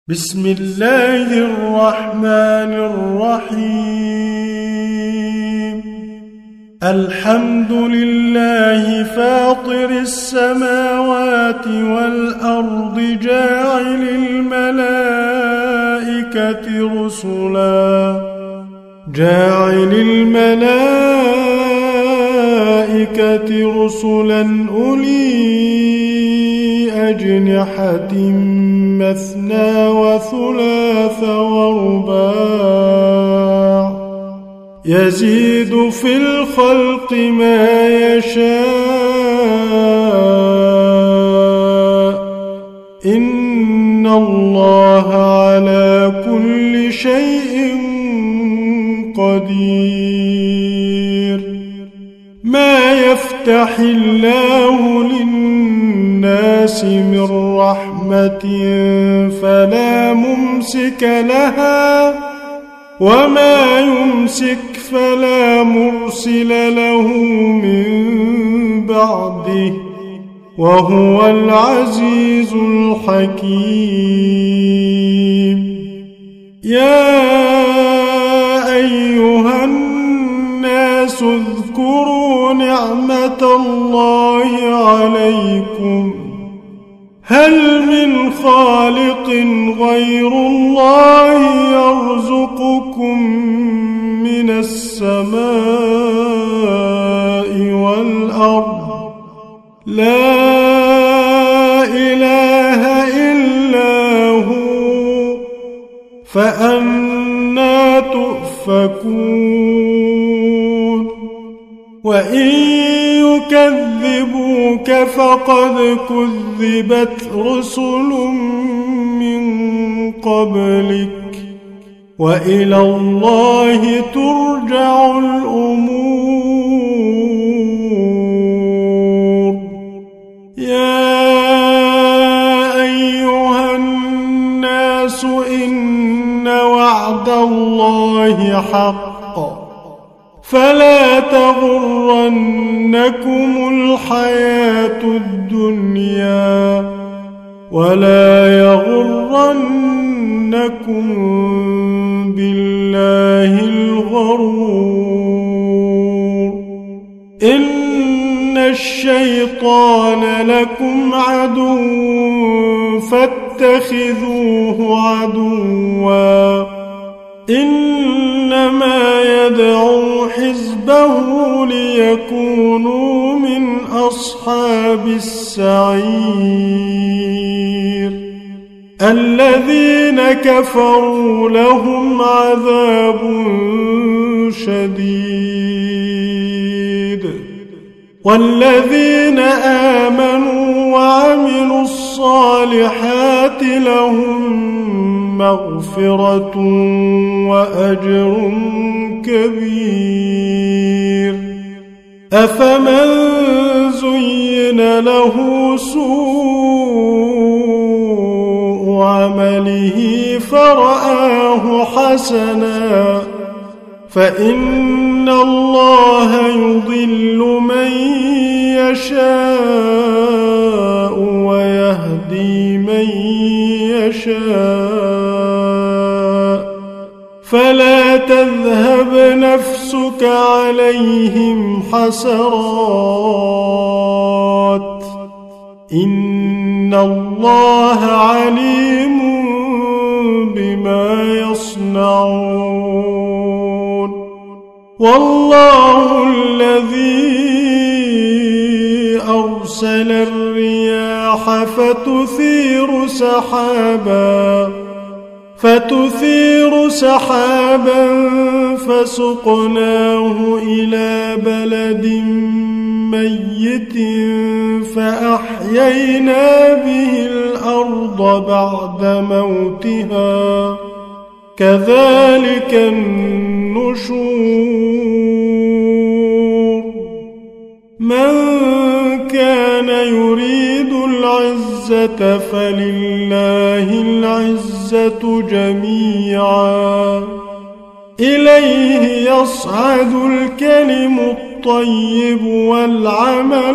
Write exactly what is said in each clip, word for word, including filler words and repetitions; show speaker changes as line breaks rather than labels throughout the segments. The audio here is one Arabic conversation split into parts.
بسم الله الرحمن الرحيم. الحمد لله فاطر السماوات والأرض جاعل الملائكة رسلا جاعل الملائكة رسلا أولي أجنحة مثنى وثلاث ورباع يزيد في الخلق ما يشاء إن الله على كل شيء قدير. ما يفتح الله للناس من رحمة فلا ممسك لها وما يمسك فلا مرسل له من بعده وهو العزيز الحكيم. يا أيها الناس اذكروا نعمة الله عليكم هل من خالق غير الله يرزقكم من السماء والأرض لا إله إلا هو فأنى تؤفكون. وإن يكذبوك فقد كذبت رسل من قبلك وإلى الله ترجع الأمور. يا أيها الناس إن وعد الله حق فلا تغرنكم الحياة الدنيا ولا يغرنكم بالله الغرور. إن الشيطان لكم عدو فاتخذوه عدوا إنما يدعو حزبه ليكونوا من أصحاب السعير. الذين كفروا لهم عذاب شديد والذين آمنوا وعملوا الصالحات لهم مغفرة وأجر كبير. أفمن زين له سوء عمله فرآه حسنا فإن الله يضل من يشاء ويهدي من يشاء فلا تذهب نفسك عليهم حسرات إن الله عليم بما يصنعون. والله الذي أرسل الرياح فتثير سحابا فتثير سحابا فسقناه إلى بلد ميت فأحيينا به الأرض بعد موتها كذلك النشور. من كان يريد العزة فلله العزة جميعا إليه يصعد الكلم الطيب والعمل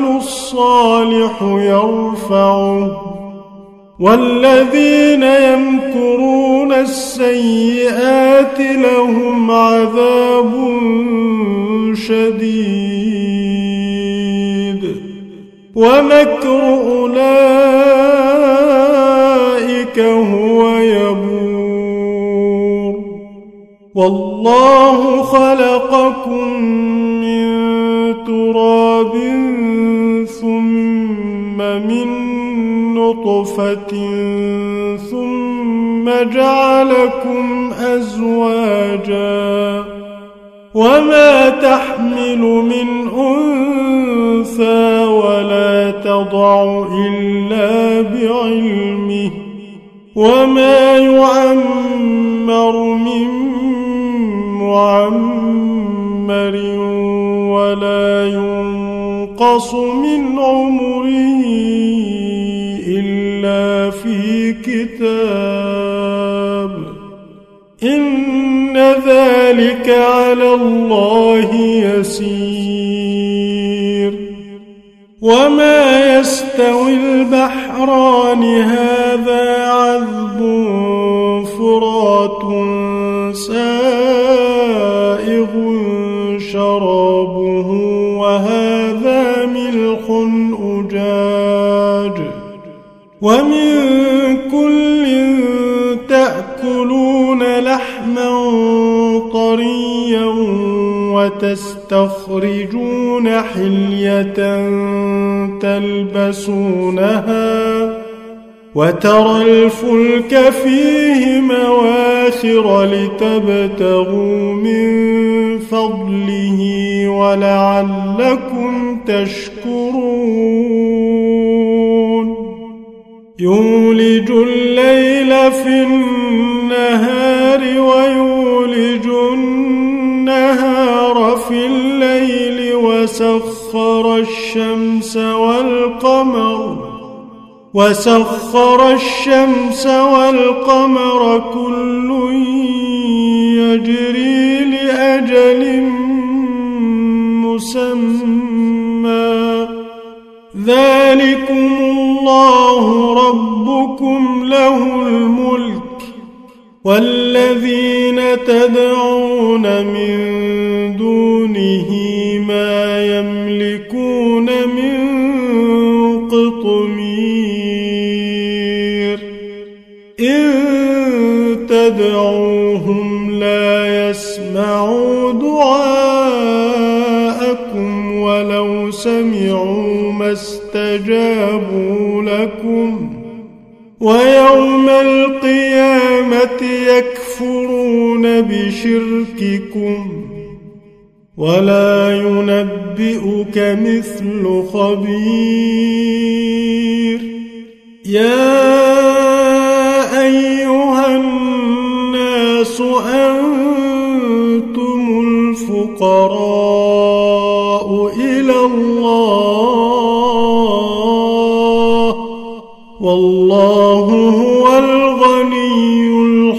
الصالح يرفعه والذين يمكرون السيئات لهم عذاب شديد ومكر أولئك هو يبور والله خلقكم من تراب ثم من نطفة ثم جعلكم أزواجا وما تحمل من أنثى ولا تضع إلا بعلمه وما يعمر من معمر ولا ينقص من عمره إلا في كتاب إن ذلك على الله يسير وما يستوي البحران هذا عذب فرات سائغ شرابه وهذا ملح أجاج ومن كل تأكلون لحما طريا وتستخرجون حلية تلبسونها وترى الفلك فيه مواخر لتبتغوا من فضله ولعلكم تشكرون يولج الليل في النهار ويولج النهار في الليل وسخر الشمس والقمر وسخر الشمس والقمر كل يجري لأجل مسمى ذلكم الله ربكم له الملك والذين تدعون من دونه ما يملكون من قطمير إن تدعوهم لا يسمعوا دعاءكم ولو سمعوا ما استجابوا لكم ويوم القيامة يكفرون بشرككم ولا ينبئك مثل خبير يا أيها الناس أنتم الفقراء إلى الله والله هو الغني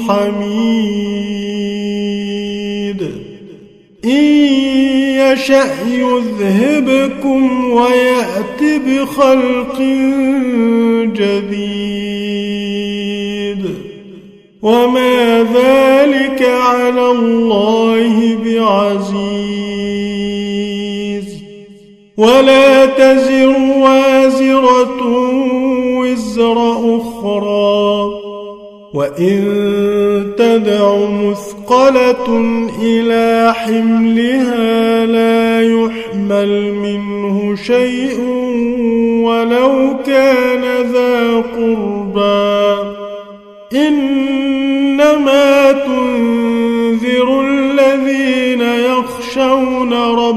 الحميد إن يشأ يذهبكم ويأت بخلق جديد وما ذلك على الله بعزيز ولا تزر وازرة وزر أخرى وإن تدع مثقلة إلى حملها لا يحمل منه شيء ولو كان ذا قربى إنما تنذر الذين يخشون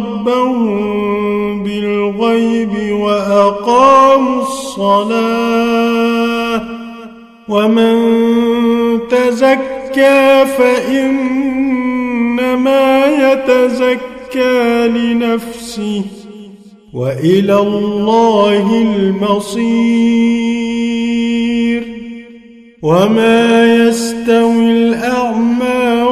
ربهم بالغيب وأقاموا الصلاة ومن تزكى فإنما يتزكى لنفسه وإلى الله المصير وما يستوي الأعمى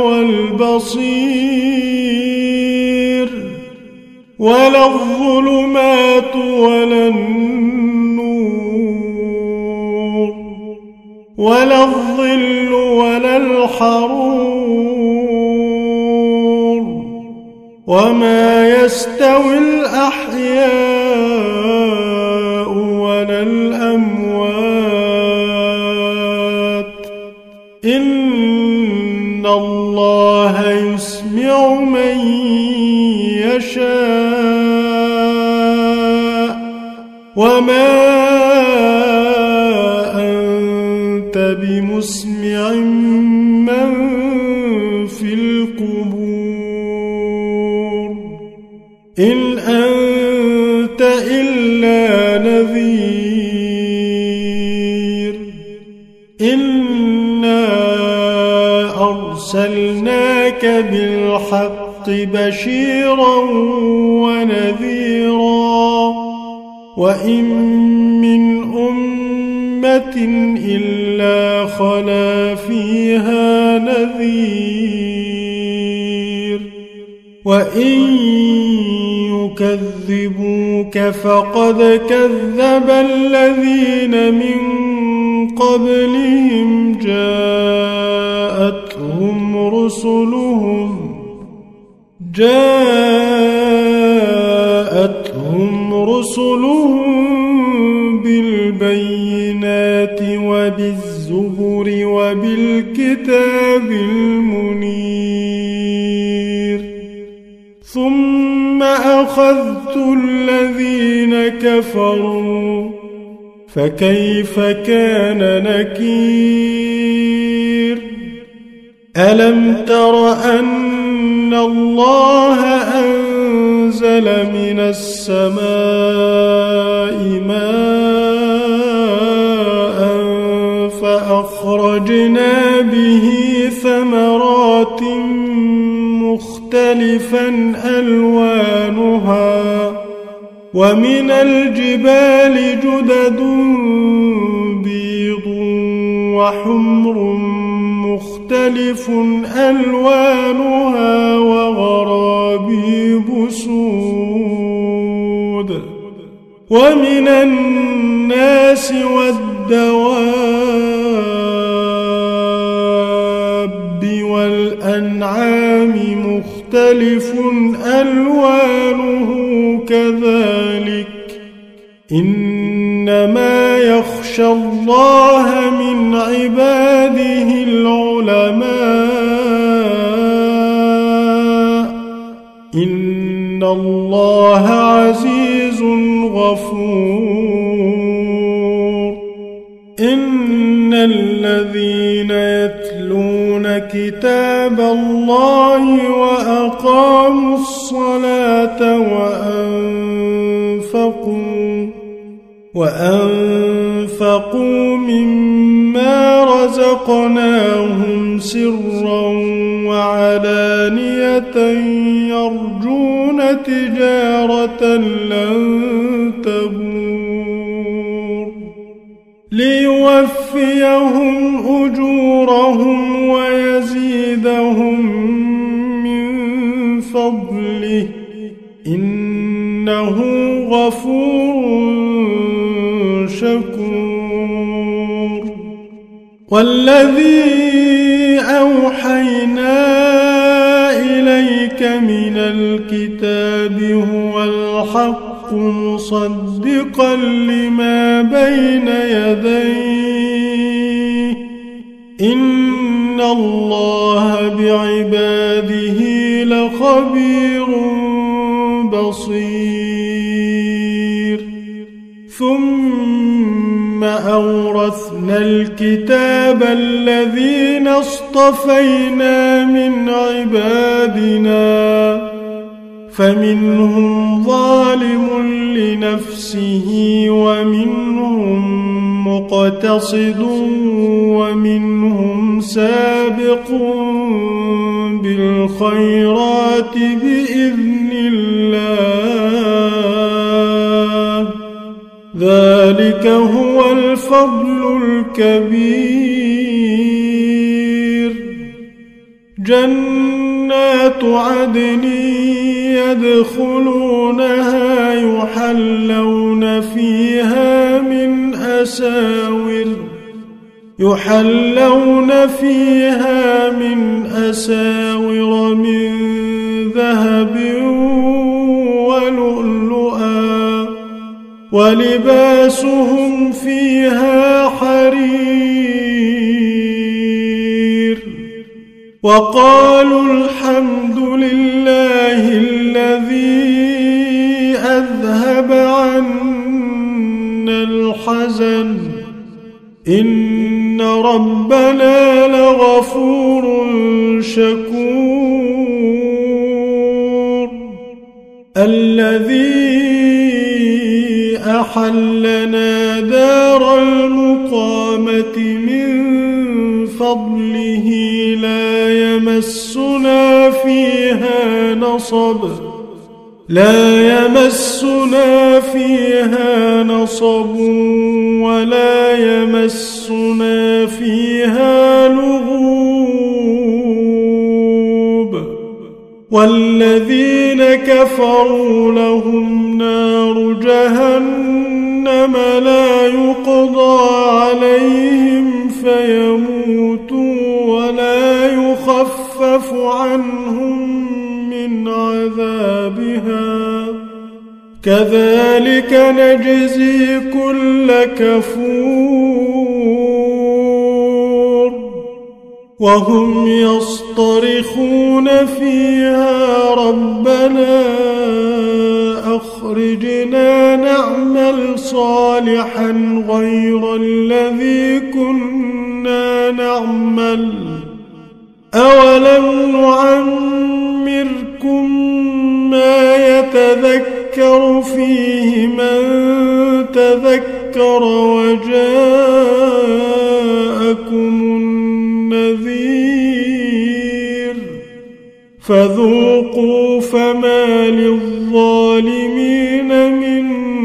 والبصير ولا الظلمات ولا النور ولا الظل الظل ولا الحرور وما يستوي الأحياء ولا الأموات إن الله يسمع من يشاء وما أنت بمسمع من في القبور إن أنت إلا نذير إنا أرسلناك بالحق بشيرا ونذيرا وإن من أمة إلا خلا فيها نذير وإن يكذبوك فقد كذب الذين من قبلهم جاءتهم رسلهم جاءتهم رسلهم بالبينات وبالزبر وبالكتاب المنير ثم أخذت الذين كفروا فكيف كان نكير ألم تر أن الله أنزل من السماء ماء فأخرجنا به ثمرات مختلفا ألوانها ومن الجبال جدد بيض وحمر مختلف ألوانها وغرابيب سود ومن الناس والدواب والأنعام مختلف ألوانه كذلك إنما يخشى الله من عباده العلماء إن الله عزيز غفور إن الذين يتلون كتاب الله وأقاموا الصلاة وأنفقوا وأنفقوا مما رزقناهم سرا وعلانية يرجون تجارة لن تبور ليوفيهم أجورهم ويزيدهم من فضله إنه غفور شكور والذي أوحينا إليك من الكتاب هو الحق مصدقا لما بين يديه إن الله بعباده لخبير بصير ثم أورثنا الكتاب الذين اصطفينا من عبادنا فمنهم ظالم لنفسه ومنهم مقتصد ومنهم سابق بالخيرات بإذن الله ذلك هو الفضل الكبير جنات عدن يدخلونها يحلون فيها من أساور يحلون فيها من أساور من ذهب ولؤلؤا ولباسهم فيها حرير وقالوا الحمد لله الذي أذهب عنا الحزن إن ربنا لغفور شكور الذي أحلنا دار المقامة من فضله لا يمسنا فيها نصب لا يمسنا فيها نصب ولا يمسنا فيها لغوب والذين كفروا لهم نار جهنم لا يقضى عليهم فيموتوا ولا يخفف عنهم من عذابها كذلك نجزي كل كفور وهم يصطرخون فيها ربنا أخرجنا نعمل صالحا غير الذي كنا نعمل أولم نعمركم ما يتذكر فيه من تذكر وجاءكم النذير فذوقوا فما للظالمين من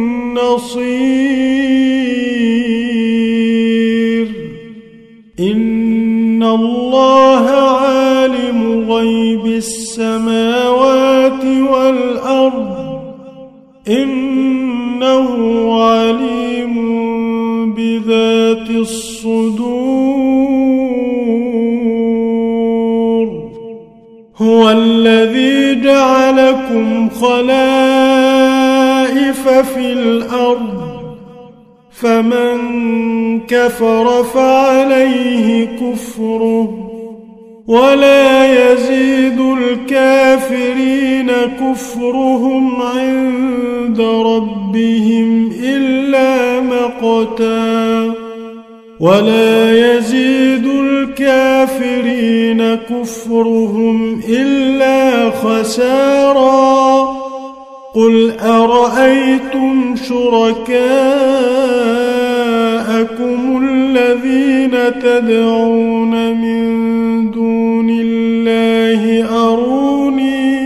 نصير إن الله عالم غيب السماوات والأرض إنه عليم بذات الصدور هو الذي جعلكم خلائف في الأرض فمن كفر فعليه كفره ولا يزيد الكافرين كفرهم عند ربهم إلا مقتا ولا يزيد الكافرين كفرهم إلا خسارا قل أرأيتم شركاءكم الذين تدعون من دون الله أروني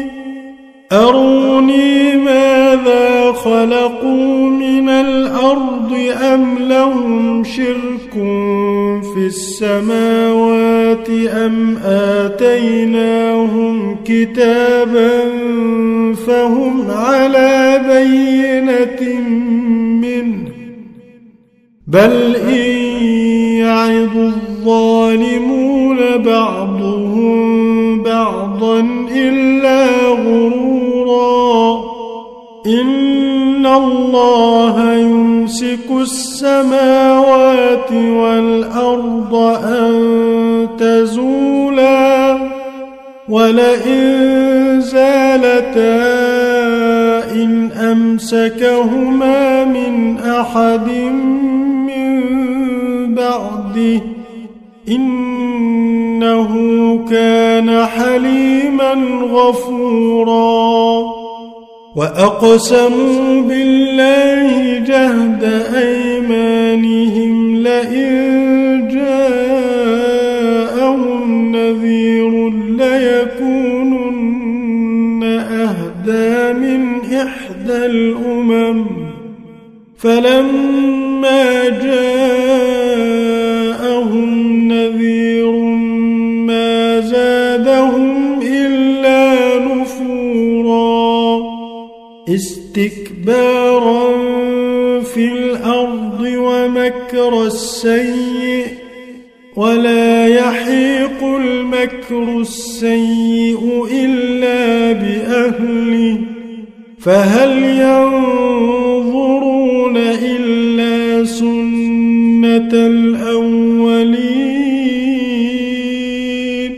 أروني ماذا خلقوا من الأرض أم لهم شرك في السماوات أم آتيناهم كتابا فهم على بينة منه بل إن يعظ الظالمون بعضهم بعضا إلا غرورا إن الله يمسك السماوات والأرض أن تزولا ولئن زالتا إن أمسكهما من أحد من بعده إنه كان حليما غفورا وأقسموا بالله جهد أيمانهم لئن جاءهم نذير ليكونن أهدى من إحدى الأمم فلما جاءهم نذير ما زادهم إلا نفورا استكبارا في الأرض ومكر السيء ولا يحيق المكر السيء إلا بأهله فهل ينظرون إلا سنة الأولين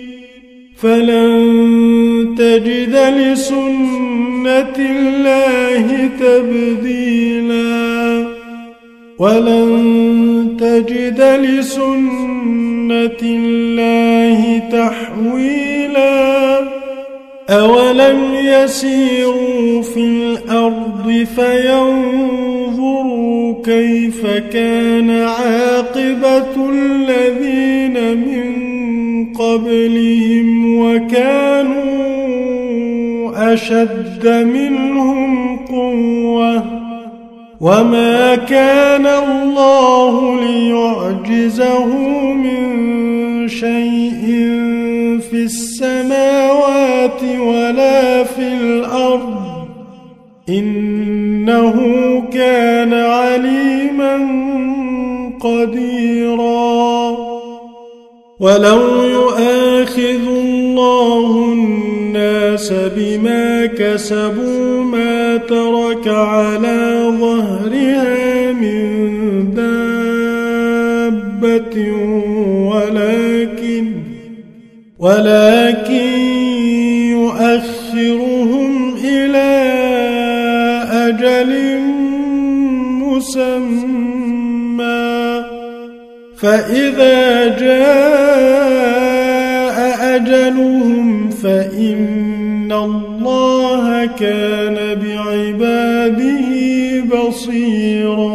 فلن تجد لسنة الله تبديلا ولن تجد لسنة الله تحويلا أولم يسيروا في الأرض فينظروا كيف كان عاقبة الذين من قبلهم وكانوا أشد منهم قوة وما كان الله ليعجزه من شيء في السماوات ولا في الأرض إنه كان عليما قديرا ولو يؤاخذ الله الناس بما كسبوا ما ترك على ظهرها من دابة ولكن ولكن يؤخرهم إلى أجل مسمى فإذا جاء أجلهم فإن الله كان بعباده بصيرا